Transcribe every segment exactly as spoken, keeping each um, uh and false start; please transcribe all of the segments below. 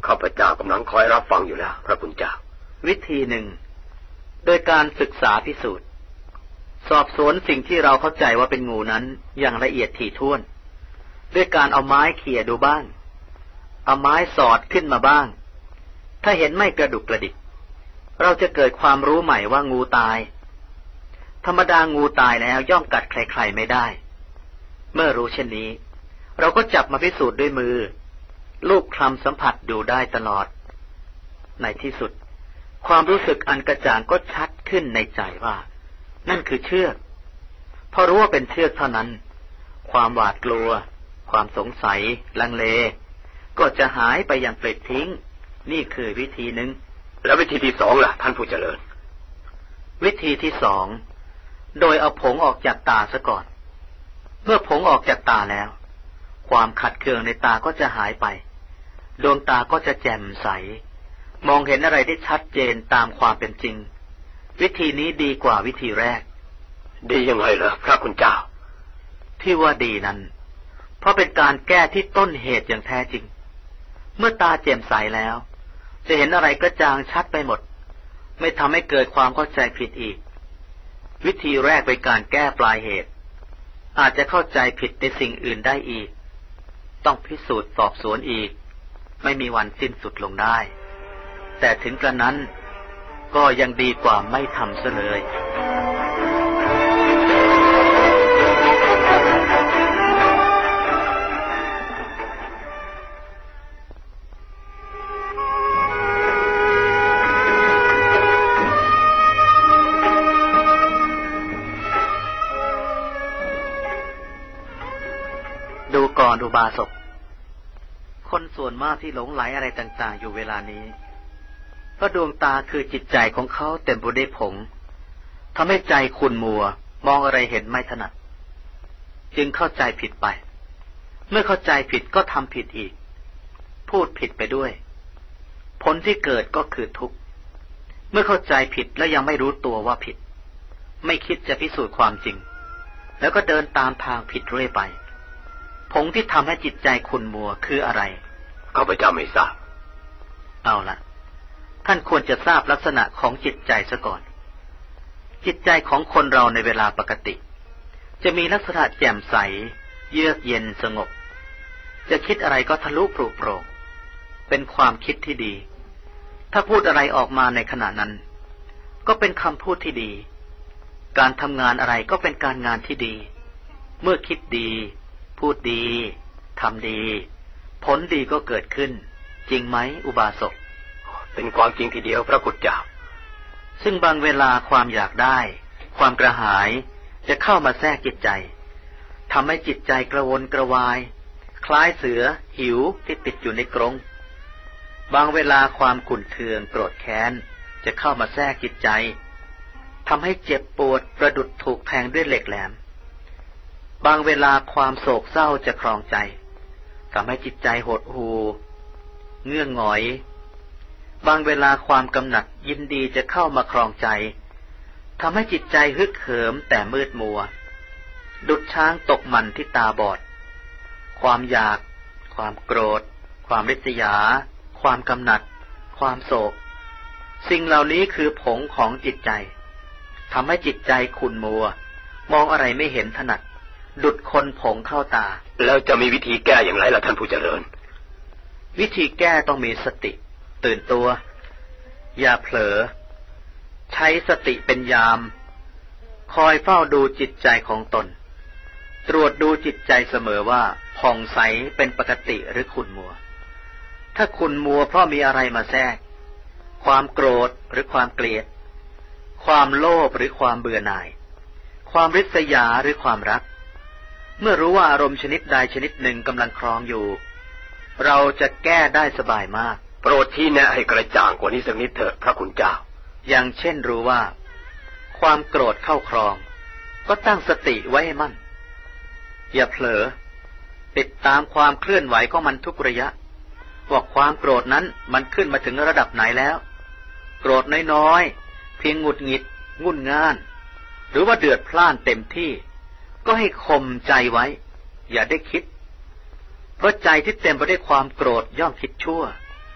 ข้าพเจ้ากำลังคอยรับฟังอยู่แล้วพระคุณเจ้าวิธีหนึ่งโดยการศึกษาพิสูจน์สอบสวนสิ่งที่เราเข้าใจว่าเป็นงูนั้นอย่างละเอียดถี่ถ้วนด้วยการเอาไม้เขี่ยดูบ้างเอาไม้สอดขึ้นมาบ้างถ้าเห็นไม่กระดุกกระดิกเราจะเกิดความรู้ใหม่ว่างูตายธรรมดางูตายแล้วย่อมกัดใครๆไม่ได้เมื่อรู้เช่นนี้เราก็จับมาพิสูจน์ด้วยมือลูบคลำสัมผัสดูได้ตลอดในที่สุดความรู้สึกอันกระจ่างก็ชัดขึ้นในใจว่านั่นคือเชือกพอรู้ว่าเป็นเชือกเท่านั้นความหวาดกลัวความสงสัยลังเลก็จะหายไปอย่างปลิดทิ้งนี่คือวิธีหนึ่งแล้ววิธีที่สองล่ะท่านผู้เจริญวิธีที่สองโดยเอาผงออกจากตาซะก่อนเมื่อผงออกจากตาแล้วความขัดเคืองในตาก็จะหายไปดวงตาก็จะแจ่มใสมองเห็นอะไรได้ชัดเจนตามความเป็นจริงวิธีนี้ดีกว่าวิธีแรกดียังไงเหรอพระคุณเจ้าที่ว่าดีนั้นเพราะเป็นการแก้ที่ต้นเหตุอย่างแท้จริงเมื่อตาแจ่มใสแล้วจะเห็นอะไรกระจ่างชัดไปหมดไม่ทำให้เกิดความเข้าใจผิดอีกวิธีแรกเป็นการแก้ปลายเหตุอาจจะเข้าใจผิดในสิ่งอื่นได้อีกต้องพิสูจน์สอบสวนอีกไม่มีวันสิ้นสุดลงได้แต่ถึงกระนั้นก็ยังดีกว่าไม่ทำซะเลยดูก่อนอุบาสกคนส่วนมากที่หลงไหลอะไรต่างๆอยู่เวลานี้เพราะดวงตาคือจิตใจของเขาเต็มไปด้วยผงทำให้ใจขุ่นมัวมองอะไรเห็นไม่ถนัดจึงเข้าใจผิดไปเมื่อเข้าใจผิดก็ทำผิดอีกพูดผิดไปด้วยผลที่เกิดก็คือทุกข์เมื่อเข้าใจผิดแล้วยังไม่รู้ตัวว่าผิดไม่คิดจะพิสูจน์ความจริงแล้วก็เดินตามทางผิดเรื่อยไปผงที่ทำให้จิตใจขุ่นมัวคืออะไรข้าพเจ้าไม่ทราบเอาล่ะท่านควรจะทราบลักษณะของจิตใจซะก่อนจิตใจของคนเราในเวลาปกติจะมีลักษณะแจ่มใสเยือกเย็นสงบจะคิดอะไรก็ทะลุปลุกโปร่งเป็นความคิดที่ดีถ้าพูดอะไรออกมาในขณะนั้นก็เป็นคำพูดที่ดีการทำงานอะไรก็เป็นการงานที่ดีเมื่อคิดดีพูดดีทำดีผลดีก็เกิดขึ้นจริงไหมอุบาสกเป็นความจริงทีเดียวพระคุณเจ้าซึ่งบางเวลาความอยากได้ความกระหายจะเข้ามาแทรกจิตใจทำให้จิตใจกระวนกระวายคล้ายเสือหิวที่ติดอยู่ในกรงบางเวลาความขุ่นเคืองโกรธแค้นจะเข้ามาแทรกจิตใจทำให้เจ็บปวดประดุจถูกแทงด้วยเหล็กแหลมบางเวลาความโศกเศร้าจะครองใจทำให้จิตใจหดหู่เงื่องหงอยบางเวลาความกำหนัดยินดีจะเข้ามาครองใจทำให้จิตใจฮึกเหิมแต่มืดมัวดุจช้างตกมันที่ตาบอดความอยากความโกรธความริษยาความกำหนัดความโศกสิ่งเหล่านี้คือผงของจิตใจทำให้จิตใจขุ่นมัวมองอะไรไม่เห็นถนัดดุจคนผงเข้าตาแล้วจะมีวิธีแก้อย่างไรล่ะท่านผู้เจริญวิธีแก้ต้องมีสติตื่นตัวอย่าเผลอใช้สติเป็นยามคอยเฝ้าดูจิตใจของตนตรวจดูจิตใจเสมอว่าผ่องใสเป็นปกติหรือขุ่นมัวถ้าขุ่นมัวเพราะมีอะไรมาแทรกความโกรธหรือความเกลียดความโลภหรือความเบื่อหน่ายความริษยาหรือความรักเมื่อรู้ว่าอารมณ์ชนิดใดชนิดหนึ่งกำลังครองอยู่เราจะแก้ได้สบายมากโปรดที่แนะให้กระจ่างกว่านี้สักนิดเถอะพระคุณเจ้าอย่างเช่นรู้ว่าความโกรธเข้าครองก็ตั้งสติไว้ให้มั่นอย่าเผลอติดตามความเคลื่อนไหวของมันทุกระยะว่าความโกรธนั้นมันขึ้นมาถึงระดับไหนแล้วโกรธน้อยๆเพียงหงุดหงิดงุ่นง่านหรือว่าเดือดพล่านเต็มที่ก็ให้ข่มใจไว้อย่าได้คิดเพราะใจที่เต็มไปด้วยความโกรธย่อมคิดชั่ว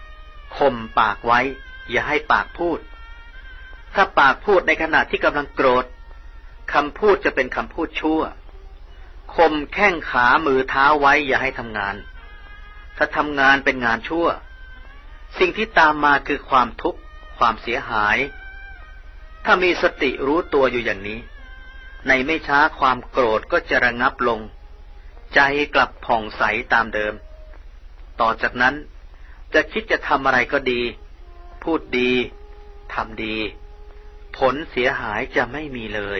ข่มปากไว้อย่าให้ปากพูดถ้าปากพูดในขณะที่กำลังโกรธคำพูดจะเป็นคำพูดชั่วข่มแข้งขามือเท้าไว้อย่าให้ทำงานถ้าทำงานเป็นงานชั่วสิ่งที่ตามมาคือความทุกข์ความเสียหายถ้ามีสติรู้ตัวอยู่อย่างนี้ในไม่ช้าความโกรธก็จะระงับลงใจกลับผ่องใสตามเดิมต่อจากนั้นจะคิดจะทำอะไรก็ดีพูดดีทำดีผลเสียหายจะไม่มีเลย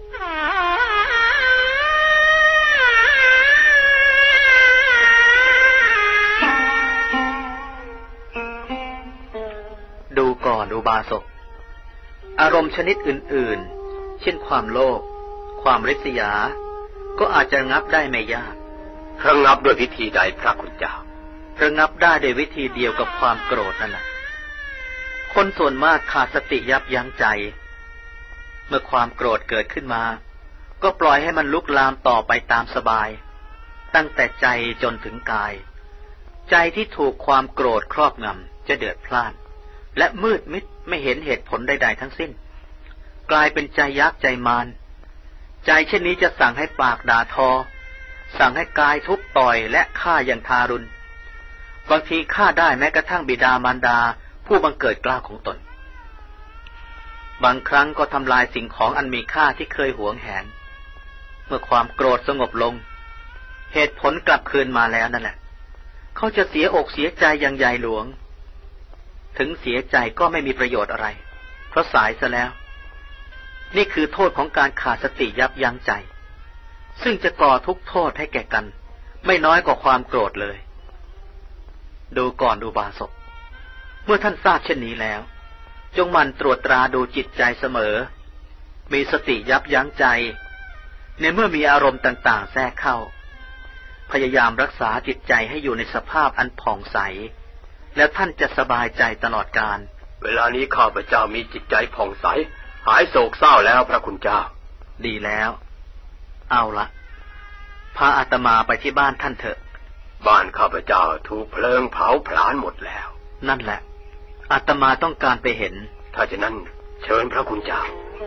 ดูก่อนอุบาสกอารมณ์ชนิดอื่นๆเช่นความโลภความริษยาก็อาจจะระงับได้ไม่ยากระงับด้วยวิธีใดพระคุณเจ้าระงับได้โดยวิธีเดียวกับความโกรธนั่นแหละคนส่วนมากขาดสติยับยั้งใจเมื่อความโกรธเกิดขึ้นมาก็ปล่อยให้มันลุกลามต่อไปตามสบายตั้งแต่ใจจนถึงกายใจที่ถูกความโกรธครอบงำจะเดือดพล่านและมืดมิดไม่เห็นเหตุผลใดๆทั้งสิ้นกลายเป็นใจยักษ์ใจมารใจเช่นนี้จะสั่งให้ปากด่าทอสั่งให้กายทุบต่อยและฆ่าอย่างทารุณบางทีฆ่าได้แม้กระทั่งบิดามารดาผู้บังเกิดเกล้าของตนบางครั้งก็ทำลายสิ่งของอันมีค่าที่เคยหวงแหนเมื่อความโกรธสงบลงเหตุผลกลับคืนมาแล้วนั่นแหละเขาจะเสียอกเสียใจอย่างใหญ่หลวงถึงเสียใจก็ไม่มีประโยชน์อะไรเพราะสายซะแล้วนี่คือโทษของการขาดสติยับยั้งใจซึ่งจะก่อทุกโทษให้แก่กันไม่น้อยกว่าความโกรธเลยดูก่อนอุบาสกเมื่อท่านทราบเช่นนี้แล้วจงหมั่นตรวจตราดูจิตใจเสมอมีสติยับยั้งใจในเมื่อมีอารมณ์ต่างๆแทรกเข้าพยายามรักษาจิตใจให้อยู่ในสภาพอันผ่องใสแล้วท่านจะสบายใจตลอดกาลเวลานี้ข้าพเจ้ามีจิตใจผ่องใสหายโศกเศร้าแล้วพระคุณเจ้าดีแล้วเอาละพาอาตมาไปที่บ้านท่านเถอะบ้านข้าพเจ้าถูกเพลิงเผาผลาญหมดแล้วนั่นแหละอาตมาต้องการไปเห็นถ้าฉะนั้นเชิญพระคุณเจ้า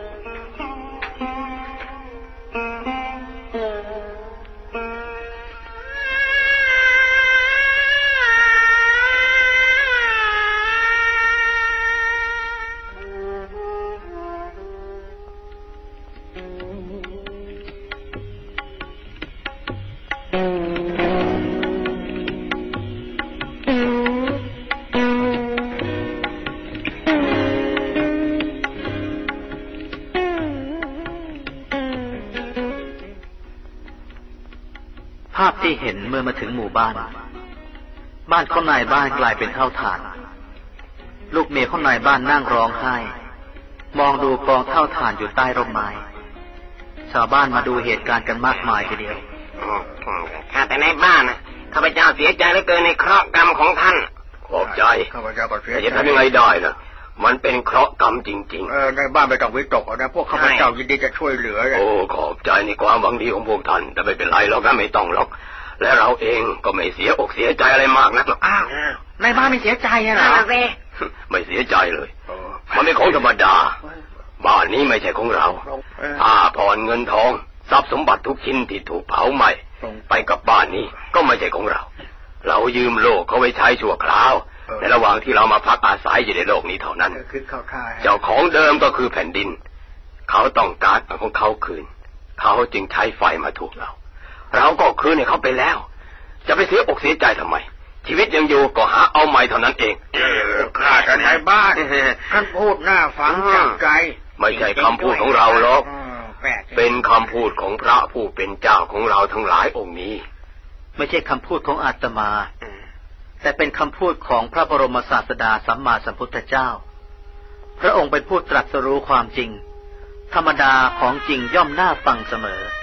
ภาพที่เห็นเมื่อมาถึงหมู่บ้านบ้านของนายบ้านกลายเป็นเท่าฐานลูกเมียของนายบ้านนั่งร้องไห้มองดูกองเท่าฐานอยู่ใต้ร่มไม้ชาวบ้านมาดูเหตุการณ์กันมากมายทีเดียวข้าแต่นายบ้านนะข้าพเจ้าเสียใจเหลือเกินในเคราะห์กรรมของท่านขอบใจข้าพเจ้าก็เสียใจจะทำยังไงได้นะมันเป็นเคราะห์กรรมจริงๆเออในบ้านไม่ต้องวิตกนะพวกข้าพเจ้ายินดีจะช่วยเหลือโอ้ขอบใจในความหวังดีของพวกท่านแต่ไม่เป็นไรหรอกนะไม่ต้องหรอกและเราเองก็ไม่เสียอกเสียใจอะไรมากนักหรอกอ้าวในบ้านไม่เสียใจเหรอไม่เสียใจเลยมันเป็นของธรรมดาบ้านนี้ไม่ใช่ของเราผ้าผ่อนเงินทองทรัพย์สมบัติทุกชิ้นที่ถูกเผาไหม้ไปกับบ้านนี้ก็ไม่ใช่ของเราเรายืมโลกเขาไว้ใช้ชั่วคราวในระหว่างที่เรามาพักอาศัยอยู่ในโลกนี้เท่านั้นเจ้าของเดิมก็คือแผ่นดินเขาต้องการเอาของเขาคืนเขาจึงใช้ไฟมาถูกเราเราก็คืนให้เขาไปแล้วจะไปเสียอกเสียใจทำไมชีวิตยังอยู่ก็หาเอาใหม่เท่านั้นเองข้าแต่นายบ้านท่านพูดน่าฟังจากใจไม่ใช่คำพูดของเราหรอกเป็นคำพูดของพระผู้เป็นเจ้าของเราทั้งหลายองค์นี้ไม่ใช่คำพูดของอาตมาแต่เป็นคำพูดของพระบรมศาสดาสัมมาสัมพุทธเจ้าพระองค์เป็นผู้ตรัสรู้ความจริงธรรมดาของจริงย่อมน่าฟังเสมอ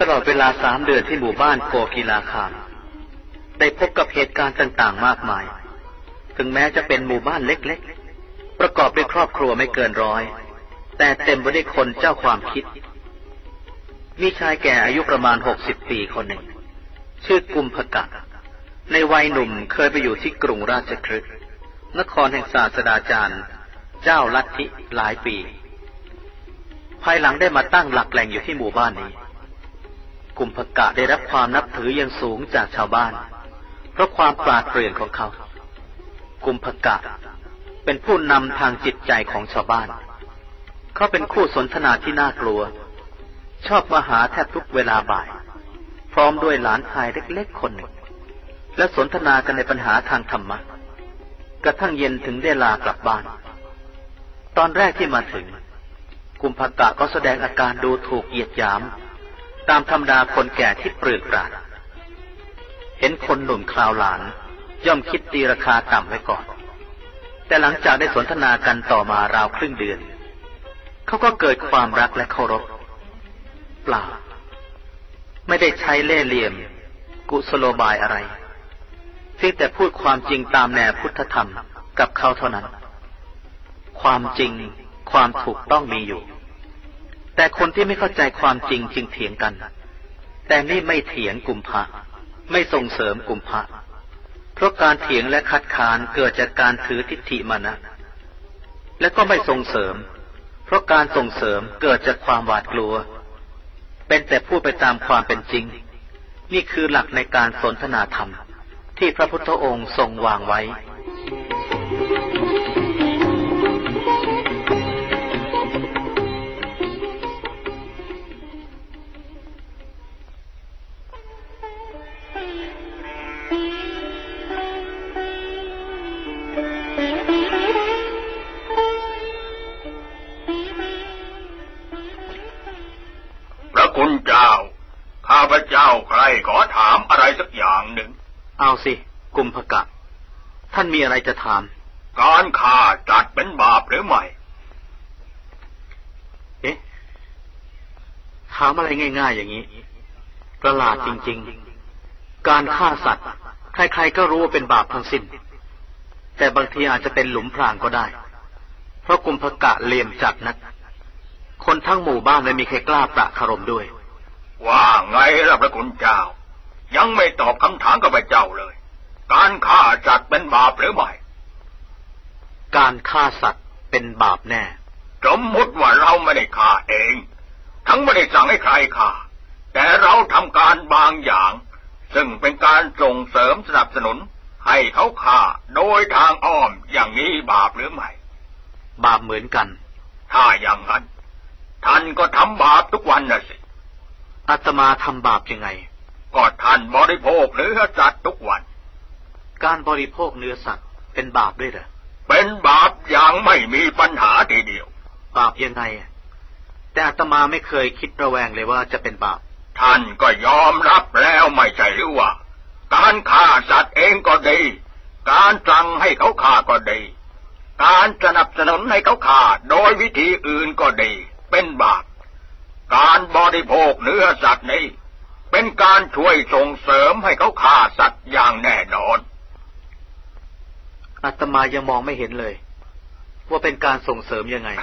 ลอดเวลาสามเดือนที่หมู่บ้านโกกีฬาคามได้พบกับเหตุการณ์ต่างๆมากมายถึงแม้จะเป็นหมู่บ้านเล็กๆประกอบด้วยครอบครัวไม่เกินร้อยแต่เต็มไปด้วยคนเจ้าความคิดมีชายแก่อายุประมาณหกสิบปีคนหนึ่งชื่อกุมภกะในวัยหนุ่มเคยไปอยู่ที่กรุงราชคฤห์นครแห่งศาสดาจารย์เจ้าลัทธิหลายปีภายหลังได้มาตั้งหลักแหล่งอยู่ที่หมู่บ้านนี้กุมภกะได้รับความนับถืออย่างสูงจากชาวบ้านเพราะความปราดเปรื่องของเขากุมภกะเป็นผู้นำทางจิตใจของชาวบ้านเขาเป็นคู่สนทนาที่น่ากลัวชอบมาหาแทบทุกเวลาบ่ายพร้อมด้วยหลานชายเล็กๆคนหนึ่งและสนทนากันในปัญหาทางธรรมะกระทั่งเย็นถึงได้ลากลับบ้านตอนแรกที่มาถึงกุมภกะก็แสดงอาการดูถูกเหยียดหยามตามธรรมดาคนแก่ที่เปลือกปราดเห็นคนหนุ่มคราวหลานย่อมคิดตีราคาต่ำไว้ก่อนแต่หลังจากได้สนทนากันต่อมาราวครึ่งเดือนเขาก็เกิดความรักและเคารพเปล่าไม่ได้ใช้เล่ห์เหลี่ยมกุศโลบายอะไรเพียงแต่พูดความจริงตามแนวพุทธธรรมกับเขาเท่านั้นความจริงความถูกต้องมีอยู่แต่คนที่ไม่เข้าใจความจริงจึงเถียงกันแต่นี่ไม่เถียงกุมภะไม่ส่งเสริมกุมภะเพราะการเถียงและคัดค้านเกิดจากการถือทิฏฐิมานะและก็ไม่ส่งเสริมเพราะการส่งเสริมเกิดจากความหวาดกลัวเป็นแต่พูดไปตามความเป็นจริงนี่คือหลักในการสนทนาธรรมที่พระพุทธองค์ทรงวางไว้คุณเจ้าข้าพเจ้าใครขอถามอะไรสักอย่างหนึ่งเอาสิกุมภกะท่านมีอะไรจะถามการฆ่าจัดเป็นบาปหรือไม่เอ๊ะถามอะไรง่ายๆอย่างนี้ประหลาดจริงๆการฆ่าสัตว์ใครๆก็รู้ว่าเป็นบาปทั้งสิ้นแต่บางทีอาจจะเป็นหลุมพรางก็ได้เพราะกุมภกะเหลี่ยมจัดนักคนทั้งหมู่บ้านไม่มีใครกล้าประคารมด้วยว่าไงล่ะพระคุณเจ้ายังไม่ตอบคำถามกับพระเจ้าเลยการฆ่าสัตว์เป็นบาปหรือไม่การฆ่าสัตว์เป็นบาปแน่สมมติว่าเราไม่ได้ฆ่าเองทั้งไม่ได้สั่งให้ใครฆ่าแต่เราทำการบางอย่างซึ่งเป็นการส่งเสริมสนับสนุนให้เขาฆ่าโดยทางอ้อมอย่างนี้บาปหรือไม่บาปเหมือนกันถ้าอย่างนั้นท่านก็ทำบาปทุกวันน่ะสิอาตมาทำบาปยังไงก็ท่านบริโภคเนื้อสัตว์ทุกวันการบริโภคเนื้อสัตว์เป็นบาปด้วยเหรอเป็นบาปอย่างไม่มีปัญหาทีเดียวบาปยังไงแต่อาตมาไม่เคยคิดระแวงเลยว่าจะเป็นบาปท่านก็ยอมรับแล้วไม่ใช่หรือว่าการฆ่าสัตว์เองก็ดีการสั่งให้เขาฆ่าก็ดีการสนับสนุนให้เขาฆ่าโดยวิธีอื่นก็ดีเป็นบาปการบริโภคเนื้อสัตว์นี้เป็นการช่วยส่งเสริมให้เขาฆ่าสัตว์อย่างแน่นอนอาตมายังมองไม่เห็นเลยว่าเป็นการส่งเสริมยังไง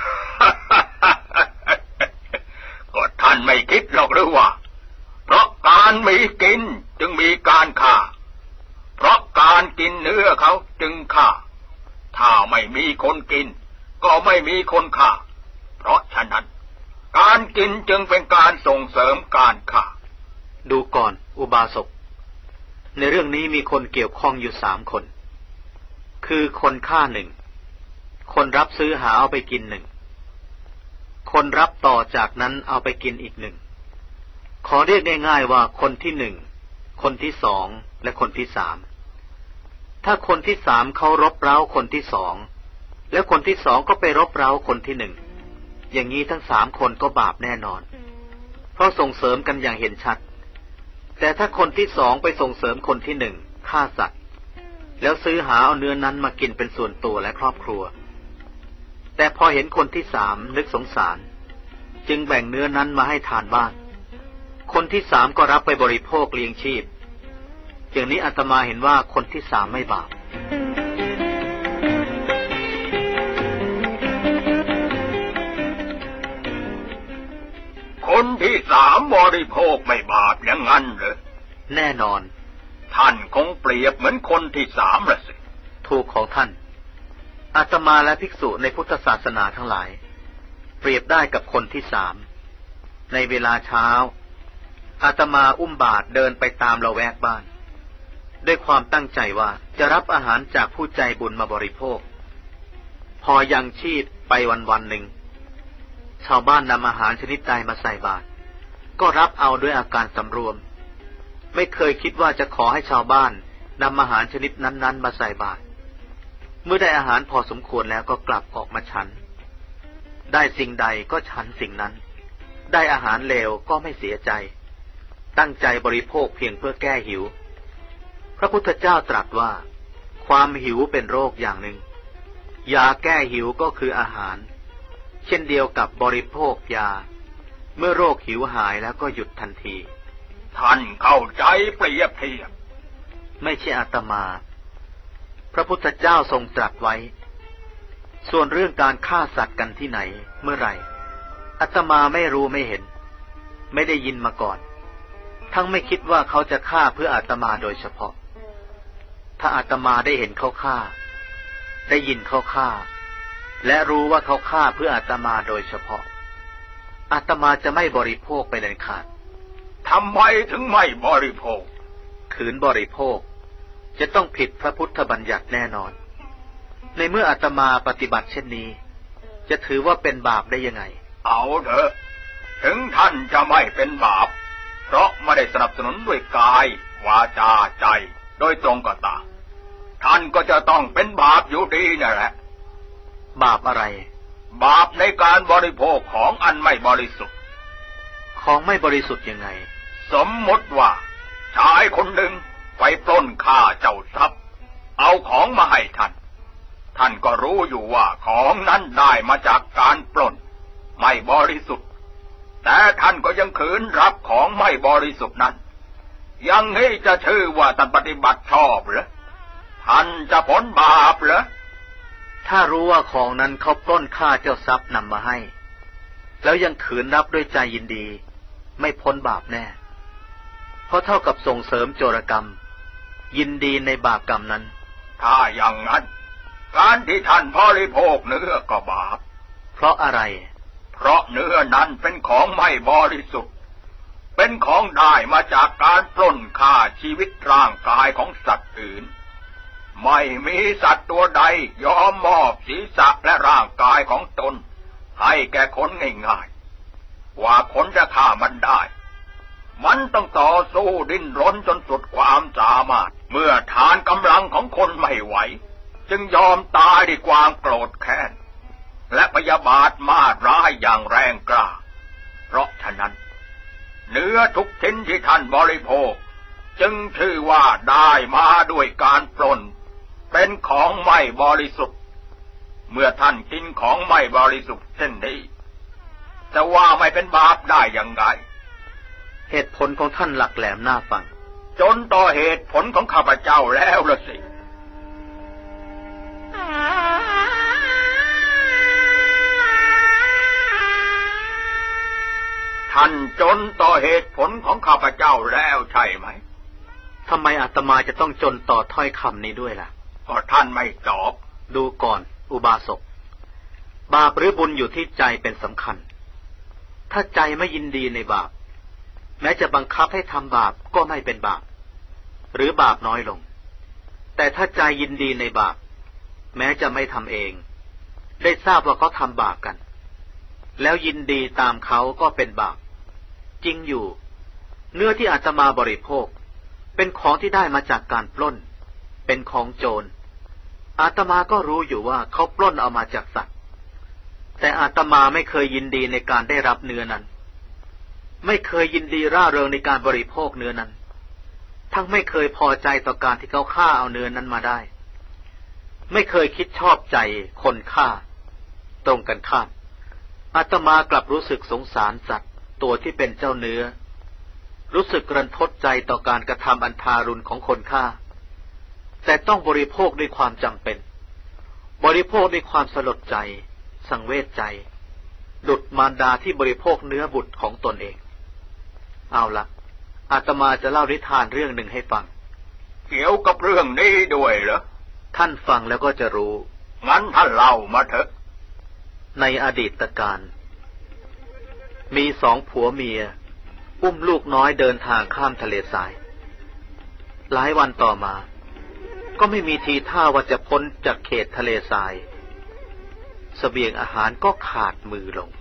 ก็ท่านไม่คิดหรอกหรือว่าเพราะการมีกินจึงมีการฆ่าเพราะการกินเนื้อเขาจึงฆ่าถ้าไม่มีคนกินก็ไม่มีคนฆ่าเพราะฉะนั้นการกินจึงเป็นการส่งเสริมการฆ่าดูก่อนอุบาสกในเรื่องนี้มีคนเกี่ยวข้องอยู่สามคนคือคนฆ่าหนึ่งคนรับซื้อหาเอาไปกินหนึ่งคนรับต่อจากนั้นเอาไปกินอีกหนึ่งขอเรียกง่ายๆว่าคนที่หนึ่งคนที่สองและคนที่สามถ้าคนที่สามเขารบเร้าคนที่สองแล้วคนที่สองก็ไปรบเร้าคนที่หนึ่งอย่างนี้ทั้งสามคนก็บาปแน่นอนเพราะส่งเสริมกันอย่างเห็นชัดแต่ถ้าคนที่สองไปส่งเสริมคนที่หนึ่งฆ่าสัตว์แล้วซื้อหาเอาเนื้อนั้นมากินเป็นส่วนตัวและครอบครัวแต่พอเห็นคนที่สามนึกสงสารจึงแบ่งเนื้อนั้นมาให้ทานบ้างคนที่สามก็รับไปบริโภคเลี้ยงชีพอย่างนี้อาตมาเห็นว่าคนที่สามไม่บาปคนที่สามบริโภคไม่บาปอย่างนั้นเหรอแน่นอนท่านคงเปรียบเหมือนคนที่สามละสิถูกของท่านอาตมาและภิกษุในพุทธศาสนาทั้งหลายเปรียบได้กับคนที่สามในเวลาเช้าอาตมาอุ้มบาตรเดินไปตามละแวกบ้านด้วยความตั้งใจว่าจะรับอาหารจากผู้ใจบุญมาบริโภคพอยังชีพไปวันวันหนึ่งชาวบ้านนำอาหารชนิดใดมาใส่บาตรก็รับเอาด้วยอาการสำรวมไม่เคยคิดว่าจะขอให้ชาวบ้านนำอาหารชนิดนั้นๆมาใส่บาตรเมื่อได้อาหารพอสมควรแล้วก็กลับออกมาฉันได้สิ่งใดก็ฉันสิ่งนั้นได้อาหารเลวก็ไม่เสียใจตั้งใจบริโภคเพียงเพื่อแก้หิวพระพุทธเจ้าตรัสว่าความหิวเป็นโรคอย่างหนึ่งยาแก้หิวก็คืออาหารเช่นเดียวกับบริโภคยาเมื่อโรคหิวหายแล้วก็หยุดทันทีท่านเข้าใจเปรียบเทียบไม่ใช่อาตมาพระพุทธเจ้าทรงตรัสไว้ส่วนเรื่องการฆ่าสัตว์กันที่ไหนเมื่อไหร่อาตมาไม่รู้ไม่เห็นไม่ได้ยินมาก่อนทั้งไม่คิดว่าเขาจะฆ่าเพื่ออาตมาโดยเฉพาะถ้าอาตมาได้เห็นเขาฆ่าได้ยินเขาฆ่าและรู้ว่าเขาฆ่าเพื่ออาตมาโดยเฉพาะอาตมาจะไม่บริโภคไปเด็ดขาดทำไมถึงไม่บริโภคขืนบริโภคจะต้องผิดพระพุทธบัญญัติแน่นอนในเมื่ออาตมาปฏิบัติเช่นนี้จะถือว่าเป็นบาปได้ยังไงเอาเถอะถึงท่านจะไม่เป็นบาปเพราะไม่ได้สนับสนุนด้วยกายวาจาใจโดยตรงก็ตามท่านก็จะต้องเป็นบาปอยู่ดีนั่นแหละบาปอะไรบาปในการบริโภคของอันไม่บริสุทธิ์ของไม่บริสุทธิ์ยังไงสมมติว่าชายคนหนึ่งไปปล้นฆ่าเจ้าทรัพย์เอาของมาให้ท่านท่านก็รู้อยู่ว่าของนั้นได้มาจากการปล้นไม่บริสุทธิ์แต่ท่านก็ยังขืนรับของไม่บริสุทธิ์นั้นยังนี้จะชื่อว่าท่านปฏิบัติชอบหรือท่านจะพ้นบาปหรือถ้ารู้ว่าของนั้นเขาปล้นฆ่าเจ้าทรัพย์นำมาให้แล้วยังขืนรับด้วยใจยินดีไม่พ้นบาปแน่เพราะเท่ากับส่งเสริมโจรกรรมยินดีในบาปกรรมนั้นถ้าอย่างนั้นการที่ท่านบริโภคเนื้อก็บาปเพราะอะไรเพราะเนื้อนั้นเป็นของไม่บริสุทธิ์เป็นของได้มาจากการปล้นฆ่าชีวิตร่างกายของสัตว์อื่นไม่มีสัตว์ตัวใดยอมมอบศีรษะและร่างกายของตนให้แก่คนง่ายๆว่าคนจะฆ่ามันได้มันต้องต่อสู้ดิ้นรนจนสุดความสามารถเมื่อทานกำลังของคนไม่ไหวจึงยอมตายด้วยความโกรธแค้นและพยาบาทมาร้ายอย่างแรงกล้าเพราะฉะนั้นเนื้อทุกชิ้นที่ท่านบริโภคจึงชื่อว่าได้มาด้วยการปล้นเป็นของไม่บริสุทธิ์เมื่อท่านกินของไม่บริสุทธิ์เช่นนี้จะว่าไม่เป็นบาปได้อย่างไรเหตุผลของท่านหลักแหลมน่าฟังจนต่อเหตุผลของข้าพเจ้าแล้วละสิท่านจนต่อเหตุผลของข้าพเจ้าแล้วใช่ไหมทำไมอาตมาจะต้องจนต่อถ้อยคำนี้ด้วยล่ะก็ท่านไม่ตอบดูก่อนอุบาสกบาปหรือบุญอยู่ที่ใจเป็นสำคัญถ้าใจไม่ยินดีในบาปแม้จะบังคับให้ทำบาปก็ไม่เป็นบาปหรือบาปน้อยลงแต่ถ้าใจยินดีในบาปแม้จะไม่ทำเองได้ทราบว่าเขาทำบาปกันแล้วยินดีตามเขาก็เป็นบาปจริงอยู่เนื้อที่อาตมาบริโภคเป็นของที่ได้มาจากการปล้นเป็นของโจรอาตมาก็รู้อยู่ว่าเขาปล้นเอามาจากสัตว์แต่อาตมาไม่เคยยินดีในการได้รับเนื้อนั้นไม่เคยยินดีร่าเริงในการบริโภคเนื้อนั้นทั้งไม่เคยพอใจต่อการที่เขาฆ่าเอาเนื้อนั้นมาได้ไม่เคยคิดชอบใจคนฆ่าตรงกันข้ามอาตมากลับรู้สึกสงสารสัตว์ตัวที่เป็นเจ้าเนื้อรู้สึกรันทดใจต่อการกระทำอันทารุณของคนฆ่าแต่ต้องบริโภคด้วยความจำเป็นบริโภคด้วยความสลดใจสังเวชใจดุจมารดาที่บริโภคเนื้อบุตรของตนเองเอาละอาตมาจะเล่านิทานเรื่องหนึ่งให้ฟังเกี่ยวกับเรื่องนี้ด้วยเหรอท่านฟังแล้วก็จะรู้งั้นท่านเล่ามาเถอะในอดีตการมีสองผัวเมียอุ้มลูกน้อยเดินทางข้ามทะเลทรายหลายวันต่อมาก็ไม่มีทีท่าว่าจะพ้นจากเขตทะเลทรายเสบียงอาหารก็ขาดมือลง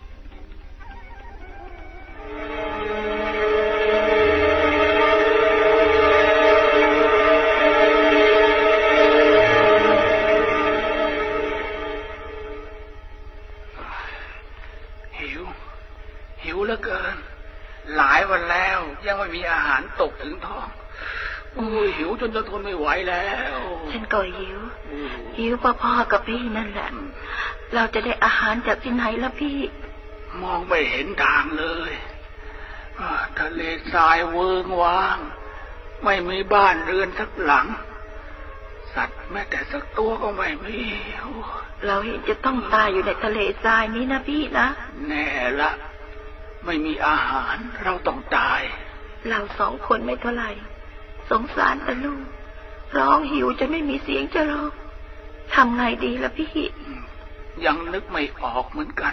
หิวหิวเหลือเกินหลายวันแล้วยังไม่มีอาหารตกถึงท้องอู้หิวจนจะทนไม่ไหวแล้วฉันก็หิวหิวพ่อๆกับพี่นั่นแหละเราจะได้อาหารจากที่ไหนล่ะพี่มองไม่เห็นทางเลยทะเลทรายเวิ้งว้างไม่มีบ้านเรือนสักหลังสัตว์แม้แต่สักตัวก็ไม่มีเราเห็นจะต้องตายอยู่ในทะเลทรายนี้นะพี่นะแน่ละไม่มีอาหารเราต้องตายเราสองคนไม่เท่าไหร่สงสารแต่ลูกร้องหิวจะไม่มีเสียงจะร้องทำไงดีล่ะพี่ยังนึกไม่ออกเหมือนกัน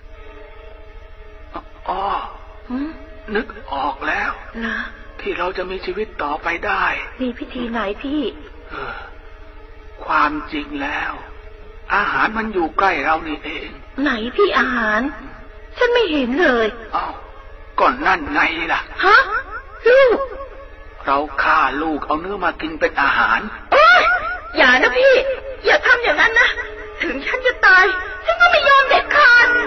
อ๋อนึกออกแล้วนะที่เราจะมีชีวิตต่อไปได้มีพิธีไหนพี่ความจริงแล้วอาหารมันอยู่ใกล้เรานี่เองไหนพี่อาหารฉันไม่เห็นเลยอ้าวก่อนนั่นไงล่ะฮะลูกเราฆ่าลูกเอาเนื้อมากินเป็นอาหารโอ๊ยอย่านะพี่อย่าทำอย่างนั้นนะถึงฉันจะตายฉันก็ไม่ยอมเด็ดขาด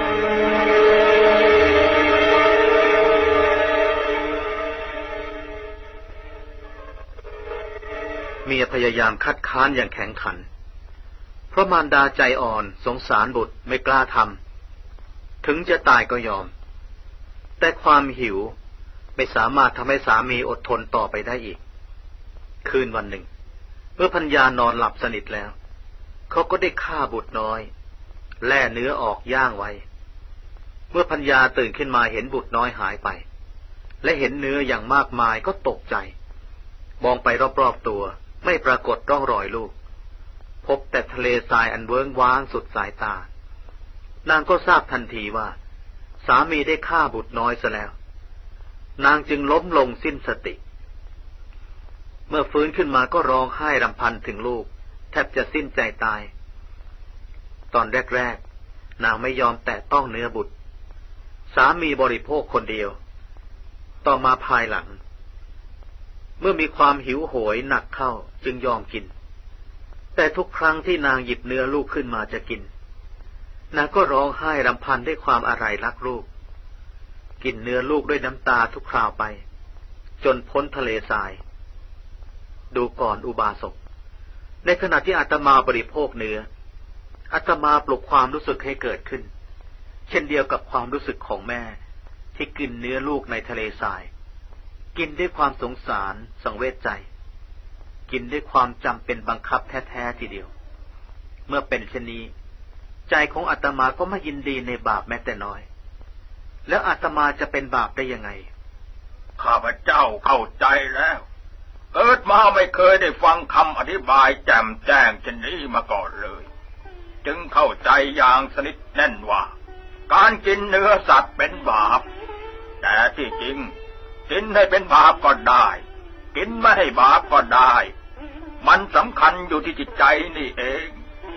เมียพยายามคัดค้านอย่างแข็งขันเพราะมารดาใจอ่อนสงสารบุตรไม่กล้าทำถึงจะตายก็ยอมแต่ความหิวไม่สามารถทำให้สามีอดทนต่อไปได้อีกคืนวันหนึ่งเมื่อภรรยานอนหลับสนิทแล้วเขาก็ได้ฆ่าบุตรน้อยแล่เนื้อออกย่างไว้เมื่อภรรยาตื่นขึ้นมาเห็นบุตรน้อยหายไปและเห็นเนื้ออย่างมากมายก็ตกใจมองไปรอบๆตัวไม่ปรากฏร่องรอยลูกพบแต่ทะเลทรายอันเวิ้งว้างสุดสายตานางก็ทราบทันทีว่าสามีได้ฆ่าบุตรน้อยซะแล้วนางจึงล้มลงสิ้นสติเมื่อฟื้นขึ้นมาก็ร้องไห้รำพันถึงลูกแทบจะสิ้นใจตายตอนแรกๆนางไม่ยอมแตะต้องเนื้อบุตรสามีบริโภคคนเดียวต่อมาภายหลังเมื่อมีความหิวโหยหนักเข้าจึงยอมกินแต่ทุกครั้งที่นางหยิบเนื้อลูกขึ้นมาจะกินนางก็ร้องไห้รำพันด้วยความอาลัยรักลูกกินเนื้อลูกด้วยน้ำตาทุกคราวไปจนพ้นทะเลทรายดูก่อนอุบาสกในขณะที่อาตมาบริโภคเนื้ออาตมาปลุกความรู้สึกให้เกิดขึ้นเช่นเดียวกับความรู้สึกของแม่ที่กินเนื้อลูกในทะเลทรายกินด้วยความสงสารสังเวชใจกินด้วยความจำเป็นบังคับแท้ๆทีเดียวเมื่อเป็นเช่นนี้ใจของอาตมาก็ไม่ยินดีในบาปแม้แต่น้อยแล้วอาตมาจะเป็นบาปได้ยังไงข้าพเจ้าเข้าใจแล้วเกิดมาไม่เคยได้ฟังคำอธิบายแจ่มแจ้งเช่นนี้มาก่อนเลยจึงเข้าใจอย่างสนิทแน่นว่าการกินเนื้อสัตว์เป็นบาปแต่ที่จริงกินให้เป็นบาปก็ได้กินไม่ให้บาปก็ได้มันสำคัญอยู่ที่จิตใจนี่เอง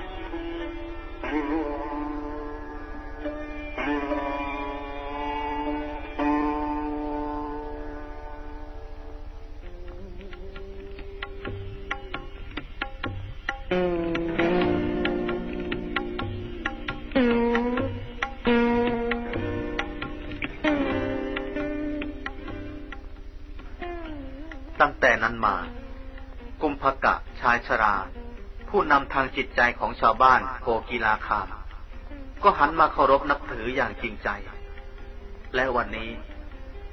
ตั้งแต่นั้นมากุมภกะชายชราผู้นำทางจิตใจของชาวบ้านโกกีฬาคามก็หันมาเคารพนับถืออย่างจริงใจและวันนี้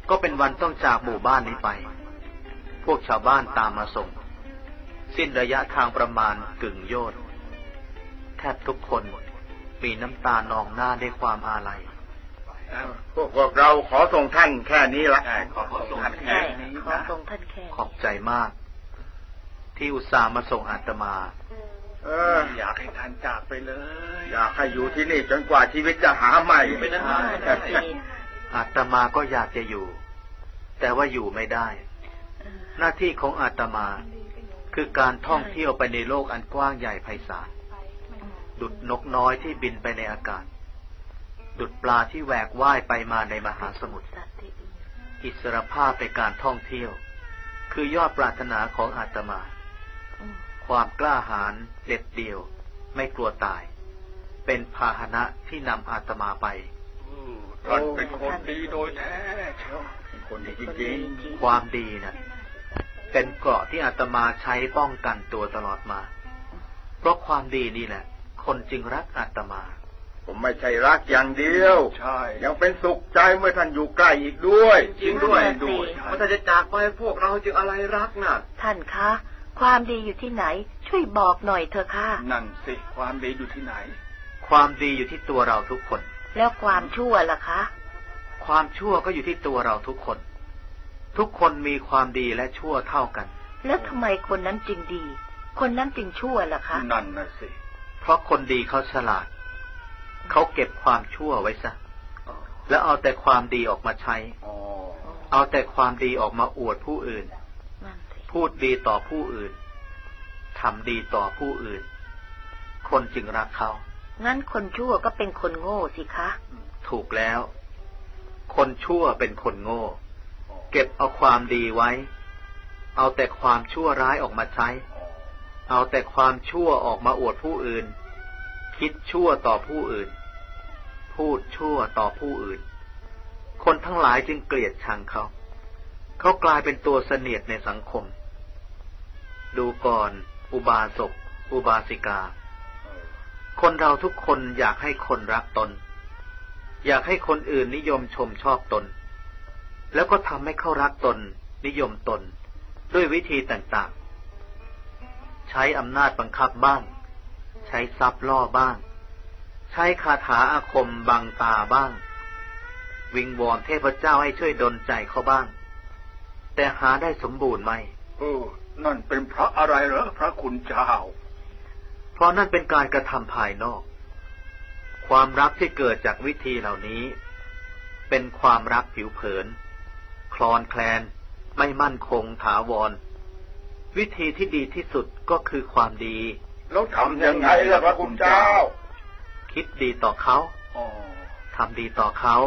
ก็เป็นวันต้องจากหมู่บ้านนี้ไปพวกชาวบ้านตามมาส่งสิ้นระยะทางประมาณกึ่งโยชน์แทบทุกคนมีน้ำตานองหน้าด้วยความอาลัยพวกพวกเราขอส่งท่านแค่นี้ละขอส่งท่านแค่นี้ขอส่งท่านแค่ขอบใจมากที่อุตส่าห์มาส่งอาตมาเอออยากให้ท่านจากไปเลยอยากให้อยู่ที่นี่จนกว่าชีวิตจะหาใหม่ไม่ได้อาตมาก็อยากจะอยู่แต่ว่าอยู่ไม่ได้หน้าที่ของอาตมาคือการท่องเที่ยวไปในโลกอันกว้างใหญ่ไพศาลดุจนกน้อยที่บินไปในอากาศดุจปลาที่แหวกว่ายไปมาในมหาสมุทรอิสรภาพในการท่องเที่ยวคือยอดปรารถนาของอาตมาความกล้าหาญเด็ดเดี่ยวไม่กลัวตายเป็นพาหนะที่นำอาตมาไปท่านเป็นคนดีโดยแท้เชียวเป็นคนดีจริงๆความดีนะเป็นเกราะที่อาตมาใช้ป้องกันตัวตลอดมาเพราะความดีนี่แหละคนจึงรักอาตมาผมไม่ใช่รักอย่างเดียวใช่ยังเป็นสุขใจเมื่อท่านอยู่ใกล้อีกด้วยจริงด้วยด้วยเมื่อท่านจะจากไปพวกเราจึงอะไรรักน่ะท่านคะความดีอยู่ที่ไหนช่วยบอกหน่อยเถอะค่ะนั่นสิความดีอยู่ที่ไหนความดีอยู่ที่ตัวเราทุกคนแล้วความชั่วล่ะคะความชั่วก็อยู่ที่ตัวเราทุกคนทุกคนมีความดีและชั่วเท่ากันแล้วทำไมคนนั้นจึงดีคนนั้นจึงชั่วล่ะคะนั่นน่ะสิเพราะคนดีเขาฉลาดเขาเก็บความชั่วไว้ซะแล้วเอาแต่ความดีออกมาใช้เอาแต่ความดีออกมาอวดผู้อื่นพูดดีต่อผู้อื่นทำดีต่อผู้อื่นคนจึงรักเขางั้นคนชั่วก็เป็นคนโง่สิคะถูกแล้วคนชั่วเป็นคนโง่เก็บเอาความดีไว้เอาแต่ความชั่วร้ายออกมาใช้เอาแต่ความชั่วออกมาอวดผู้อื่นคิดชั่วต่อผู้อื่นพูดชั่วต่อผู้อื่นคนทั้งหลายจึงเกลียดชังเขาเขากลายเป็นตัวเสนียดในสังคมดูก่อนอุบาสกอุบาสิกาคนเราทุกคนอยากให้คนรักตนอยากให้คนอื่นนิยมชมชอบตนแล้วก็ทำให้เขารักตนนิยมตนด้วยวิธีต่างๆใช้อำนาจบังคับบ้างใช้ทรัพย์ล่อบ้างใช้คาถาอาคมบังตาบ้างวิงวอนเทพเจ้าให้ช่วยดลใจเขาบ้างแต่หาได้สมบูรณ์ไหมเออนั่นเป็นเพราะอะไรเหรอพระคุณเจ้าเพราะนั่นเป็นการกระทำภายนอกความรักที่เกิดจากวิธีเหล่านี้เป็นความรักผิวเผินคลอนแคลนไม่มั่นคงถาวรวิธีที่ดีที่สุดก็คือความดีแล้วทำยังไงล่ะพระคุณเจ้าคิดดีต่อเขาทำดีต่อเขา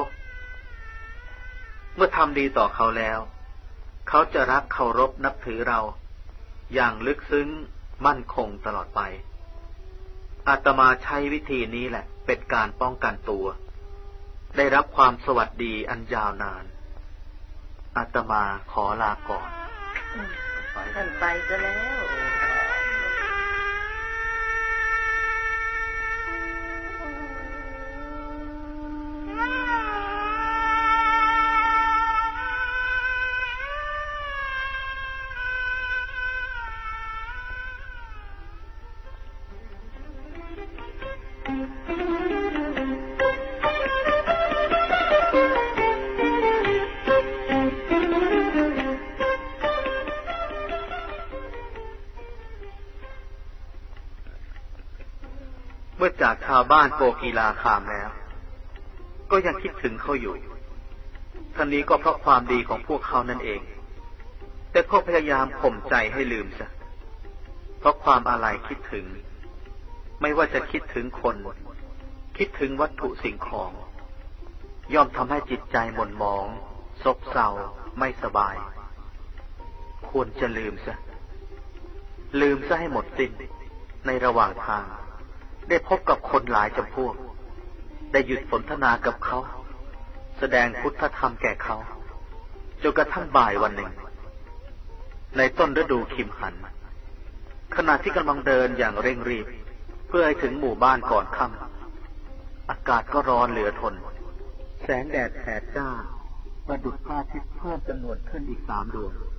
เมื่อทำดีต่อเขาแล้วเขาจะรักเคารพนับถือเราอย่างลึกซึ้งมั่นคงตลอดไปอาตมาใช้วิธีนี้แหละเป็นการป้องกันตัวได้รับความสวัสดีอันยาวนานอาตมาขอลาก่อนท่านไปซะแล้วเมื่อจากชาวบ้านโปกีฬาคามแล้วก็ยังคิดถึงเขาอยู่ท่านนี้ก็เพราะความดีของพวกเขานั่นเองแต่ก็พยายามข่มใจให้ลืมซะเพราะความอาลัยคิดถึงไม่ว่าจะคิดถึงคนคิดถึงวัตถุสิ่งของย่อมทำให้จิตใจหม่นหมองซบเซาไม่สบายควรจะลืมซะลืมซะให้หมดสิ้นในระหว่างทางได้พบกับคนหลายจำพวกได้หยุดสนทนากับเขาแสดงพุทธธรรมแก่เขาจนกระทั่งบ่ายวันหนึ่งในต้นฤดูคิมหันขณะที่กำลังเดินอย่างเร่งรีบเพื่อให้ถึงหมู่บ้านก่อนค่ำอากาศก็ร้อนเหลือทนแสงแดดแผดจ้าประดุจพระอาทิตย์เพิ่มจำนวนขึ้นอีกสามดวง